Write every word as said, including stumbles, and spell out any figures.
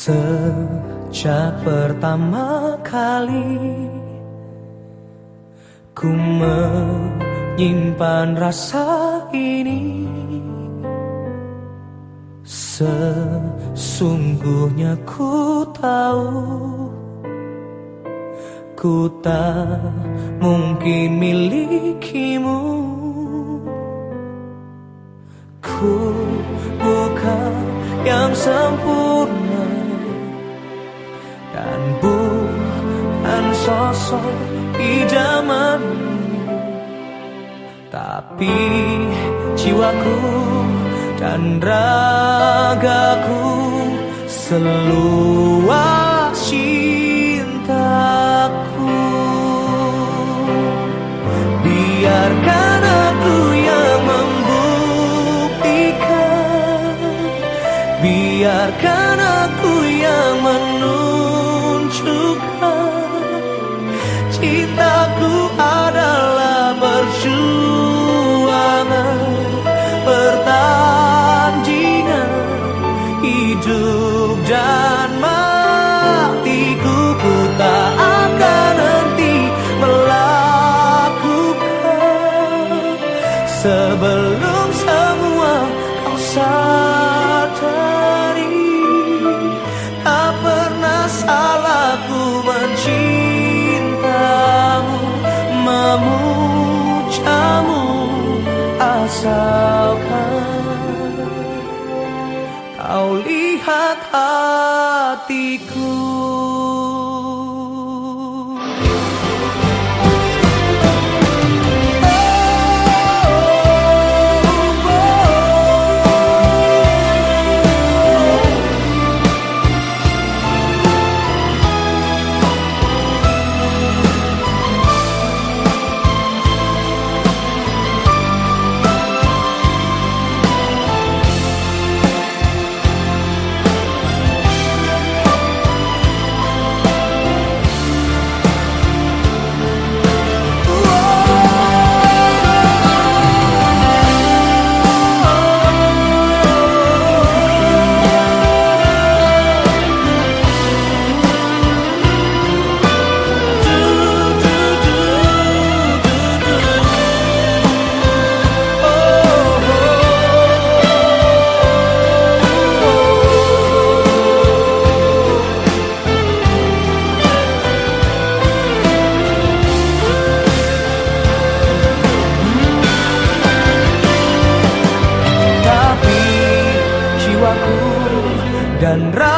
Sejak pertama kali ku menyimpan rasa ini, sesungguhnya ku tahu ku tak mungkin milikimu. Ku bukan yang sempurna dan bukan sosok idamanmu, tapi jiwaku dan ragaku seluas cintaku. Biarkan aku yang membuktikan, biarkan aku yang menunjukkan cintaku adalah perjuangan, pertandingan hidup dan matiku. Ku tak akan henti melakukan sebelum semua kau sadari. Tak pernah salah ku mencintamu, memujamu, asalkan kau lihat hatiku. Dan